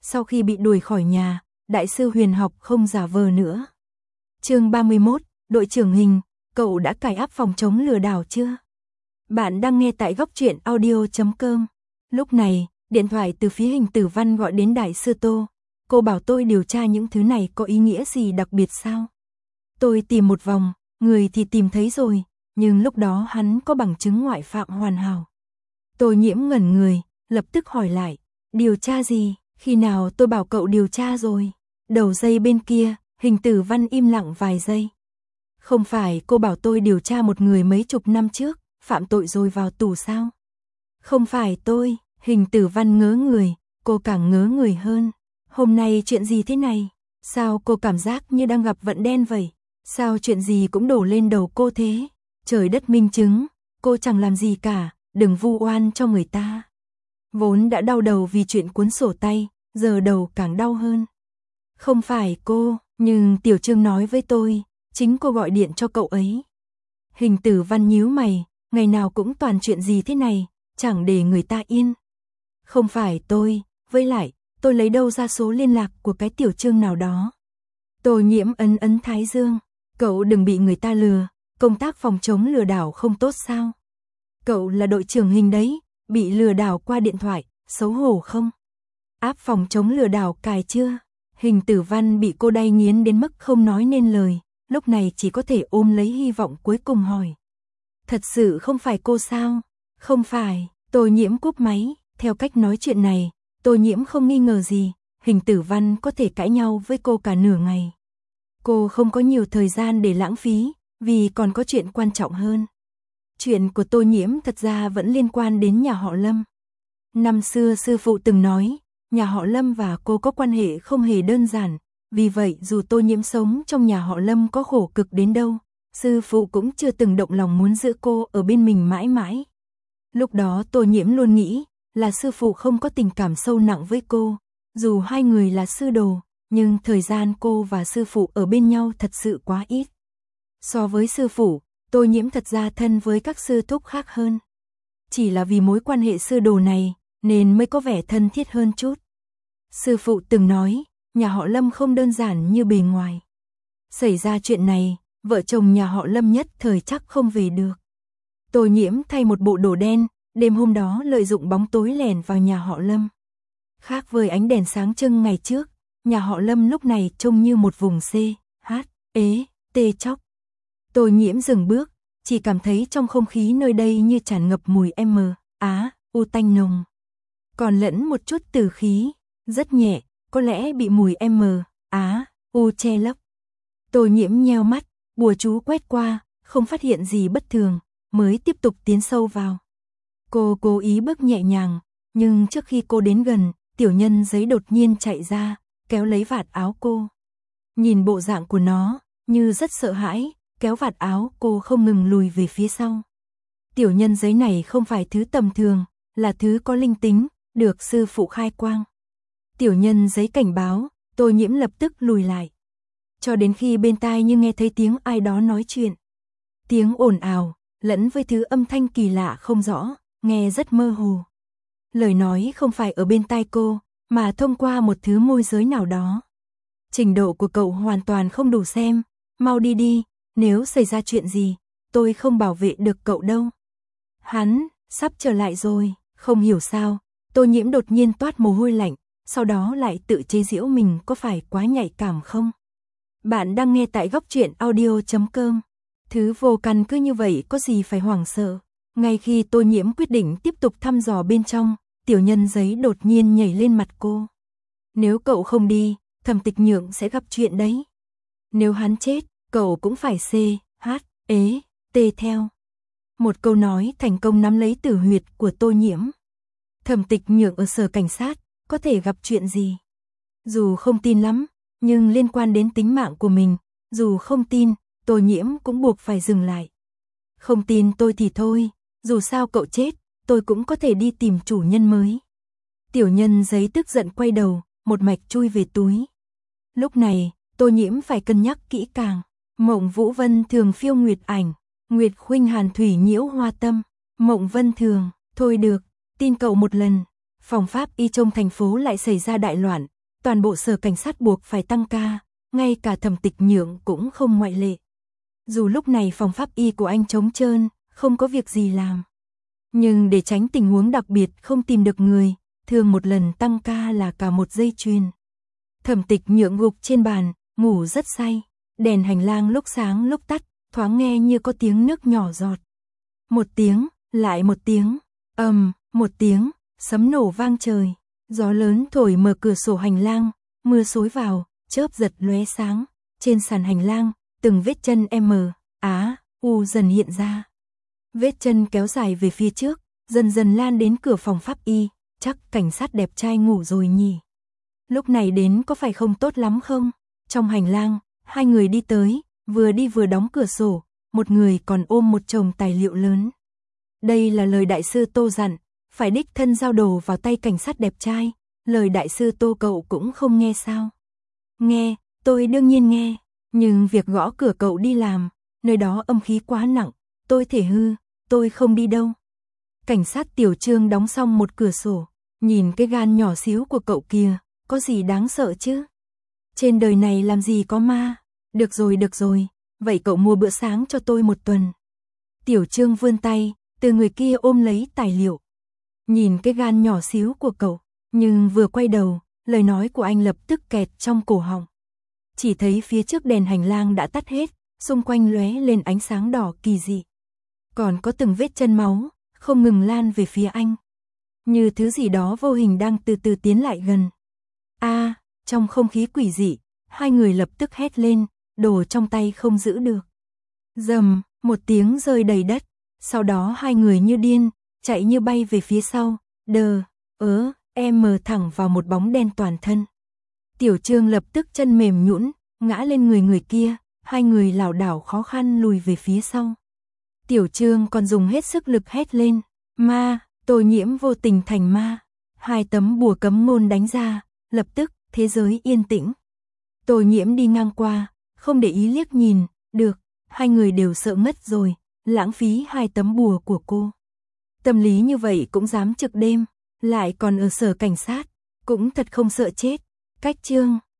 Sau khi bị đuổi khỏi nhà, đại sư Huyền học không giả vờ nữa. Chương 31, đội trưởng Hình, cậu đã cài app phòng chống lừa đảo chưa? Bạn đang nghe tại góc truyện audio.com. Lúc này, điện thoại từ phía Hình Tử Văn gọi đến đại sư Tô. Cô bảo tôi điều tra những thứ này có ý nghĩa gì đặc biệt sao? Tôi tìm một vòng, người thì tìm thấy rồi, nhưng lúc đó hắn có bằng chứng ngoại phạm hoàn hảo. Tôi Nhiễm ngẩn người, lập tức hỏi lại, điều tra gì? Khi nào tôi bảo cậu điều tra rồi? Đầu dây bên kia, Hình Tử Văn im lặng vài giây. Không phải cô bảo tôi điều tra một người mấy chục năm trước, phạm tội rồi vào tù sao? Không phải tôi, Hình Tử Văn ngớ người, cô càng ngớ người hơn. Hôm nay chuyện gì thế này? Sao cô cảm giác như đang gặp vận đen vậy? Sao chuyện gì cũng đổ lên đầu cô thế? Trời đất minh chứng, cô chẳng làm gì cả, đừng vu oan cho người ta. Vốn đã đau đầu vì chuyện cuốn sổ tay, giờ đầu càng đau hơn. Không phải cô, nhưng Tiểu Trương nói với tôi, chính cô gọi điện cho cậu ấy. Hình Tử Văn nhíu mày, ngày nào cũng toàn chuyện gì thế này, chẳng để người ta yên. Không phải tôi, với lại, tôi lấy đâu ra số liên lạc của cái Tiểu Trương nào đó. Tô Nhiễm ấn ấn thái dương, cậu đừng bị người ta lừa, công tác phòng chống lừa đảo không tốt sao? Cậu là đội trưởng Hình đấy, bị lừa đảo qua điện thoại, xấu hổ không? App phòng chống lừa đảo cài chưa? Hình Tử Văn bị cô đay nghiến đến mức không nói nên lời, lúc này chỉ có thể ôm lấy hy vọng cuối cùng hỏi. Thật sự không phải cô sao? Không phải, Tô Nhiễm cúp máy, theo cách nói chuyện này, Tô Nhiễm không nghi ngờ gì, Hình Tử Văn có thể cãi nhau với cô cả nửa ngày. Cô không có nhiều thời gian để lãng phí, vì còn có chuyện quan trọng hơn. Chuyện của Tô Nhiễm thật ra vẫn liên quan đến nhà họ Lâm. Năm xưa sư phụ từng nói, nhà họ Lâm và cô có quan hệ không hề đơn giản, vì vậy dù Tô Nhiễm sống trong nhà họ Lâm có khổ cực đến đâu, sư phụ cũng chưa từng động lòng muốn giữ cô ở bên mình mãi mãi. Lúc đó Tô Nhiễm luôn nghĩ là sư phụ không có tình cảm sâu nặng với cô, dù hai người là sư đồ, nhưng thời gian cô và sư phụ ở bên nhau thật sự quá ít. So với sư phụ, Tô Nhiễm thật ra thân với các sư thúc khác hơn. Chỉ là vì mối quan hệ sư đồ này, nên mới có vẻ thân thiết hơn chút. Sư phụ từng nói, nhà họ Lâm không đơn giản như bề ngoài. Xảy ra chuyện này, vợ chồng nhà họ Lâm nhất thời chắc không về được. Tô Nhiễm thay một bộ đồ đen, đêm hôm đó lợi dụng bóng tối lẻn vào nhà họ Lâm. Khác với ánh đèn sáng trưng ngày trước, nhà họ Lâm lúc này trông như một vùng ế chóc. Tô Nhiễm dừng bước, chỉ cảm thấy trong không khí nơi đây như tràn ngập mùi u tanh nồng. Còn lẫn một chút tử khí, rất nhẹ, có lẽ bị mùi u che lấp. Tô Nhiễm nheo mắt, bùa chú quét qua, không phát hiện gì bất thường, mới tiếp tục tiến sâu vào. Cô cố ý bước nhẹ nhàng, nhưng trước khi cô đến gần, tiểu nhân giấy đột nhiên chạy ra, kéo lấy vạt áo cô. Nhìn bộ dạng của nó, như rất sợ hãi, kéo vạt áo cô không ngừng lùi về phía sau. Tiểu nhân giấy này không phải thứ tầm thường, là thứ có linh tính, được sư phụ khai quang. Tiểu nhân giấy cảnh báo, Tô Nhiễm lập tức lùi lại. Cho đến khi bên tai như nghe thấy tiếng ai đó nói chuyện. Tiếng ồn ào, lẫn với thứ âm thanh kỳ lạ không rõ, nghe rất mơ hồ. Lời nói không phải ở bên tai cô, mà thông qua một thứ môi giới nào đó. Trình độ của cậu hoàn toàn không đủ xem, mau đi đi, nếu xảy ra chuyện gì, tôi không bảo vệ được cậu đâu. Hắn, sắp trở lại rồi, không hiểu sao, Tô Nhiễm đột nhiên toát mồ hôi lạnh, sau đó lại tự chế giễu mình có phải quá nhạy cảm không? Bạn đang nghe tại góc truyện audio.com. Thứ vô căn cứ như vậy có gì phải hoảng sợ. Ngay khi Tô Nhiễm quyết định tiếp tục thăm dò bên trong, tiểu nhân giấy đột nhiên nhảy lên mặt cô. Nếu cậu không đi, Thẩm Tịch Nhượng sẽ gặp chuyện đấy. Nếu hắn chết, cậu cũng phải theo. Một câu nói thành công nắm lấy tử huyệt của Tô Nhiễm. Thẩm Tịch Nhượng ở sở cảnh sát, có thể gặp chuyện gì? Dù không tin lắm, nhưng liên quan đến tính mạng của mình, dù không tin, Tô Nhiễm cũng buộc phải dừng lại. Không tin tôi thì thôi, dù sao cậu chết, tôi cũng có thể đi tìm chủ nhân mới. Tiểu nhân giấy tức giận quay đầu, một mạch chui về túi. Lúc này, Tô Nhiễm phải cân nhắc kỹ càng. Mộng Vũ Vân Thường phiêu nguyệt ảnh, Nguyệt khuynh hàn thủy nhiễu hoa tâm. Mộng Vân Thường, thôi được, tin cậu một lần. Phòng pháp y trong thành phố lại xảy ra đại loạn, toàn bộ sở cảnh sát buộc phải tăng ca, ngay cả Thẩm Tịch Nhượng cũng không ngoại lệ. Dù lúc này phòng pháp y của anh trống trơn, không có việc gì làm. Nhưng để tránh tình huống đặc biệt không tìm được người, thường một lần tăng ca là cả một dây chuyền. Thẩm Tịch Nhượng gục trên bàn, ngủ rất say. Đèn hành lang lúc sáng lúc tắt, thoáng nghe như có tiếng nước nhỏ giọt. Một tiếng, lại một tiếng, một tiếng, sấm nổ vang trời. Gió lớn thổi mở cửa sổ hành lang, mưa xối vào, chớp giật lóe sáng. Trên sàn hành lang, từng vết chân U dần hiện ra. Vết chân kéo dài về phía trước, dần dần lan đến cửa phòng pháp y. Chắc cảnh sát đẹp trai ngủ rồi nhỉ. Lúc này đến có phải không tốt lắm không? Trong hành lang, hai người đi tới, vừa đi vừa đóng cửa sổ, một người còn ôm một chồng tài liệu lớn. Đây là lời đại sư Tô dặn, phải đích thân giao đồ vào tay cảnh sát đẹp trai. Lời đại sư Tô cậu cũng không nghe sao? Nghe, tôi đương nhiên nghe, nhưng việc gõ cửa cậu đi làm, nơi đó âm khí quá nặng, tôi thể hư, tôi không đi đâu. Cảnh sát Tiểu Trương đóng xong một cửa sổ, nhìn cái gan nhỏ xíu của cậu kìa, có gì đáng sợ chứ? Trên đời này làm gì có ma? Được rồi, vậy cậu mua bữa sáng cho tôi một tuần. Tiểu Trương vươn tay, từ người kia ôm lấy tài liệu. Nhìn cái gan nhỏ xíu của cậu, nhưng vừa quay đầu, lời nói của anh lập tức kẹt trong cổ họng. Chỉ thấy phía trước đèn hành lang đã tắt hết, xung quanh lóe lên ánh sáng đỏ kỳ dị. Còn có từng vết chân máu, không ngừng lan về phía anh. Như thứ gì đó vô hình đang từ từ tiến lại gần. Trong không khí quỷ dị, hai người lập tức hét lên, đồ trong tay không giữ được. Rầm, một tiếng rơi đầy đất, sau đó hai người như điên, chạy như bay về phía sau, thẳng vào một bóng đen toàn thân. Tiểu Trương lập tức chân mềm nhũn, ngã lên người kia, hai người lảo đảo khó khăn lùi về phía sau. Tiểu Trương còn dùng hết sức lực hét lên, ma, Tô Nhiễm vô tình thành ma. Hai tấm bùa cấm ngôn đánh ra, lập tức, thế giới yên tĩnh. Tô Nhiễm đi ngang qua, không để ý liếc nhìn, được, hai người đều sợ ngất rồi, lãng phí hai tấm bùa của cô. Tâm lý như vậy cũng dám trực đêm, lại còn ở sở cảnh sát, cũng thật không sợ chết. Cách chương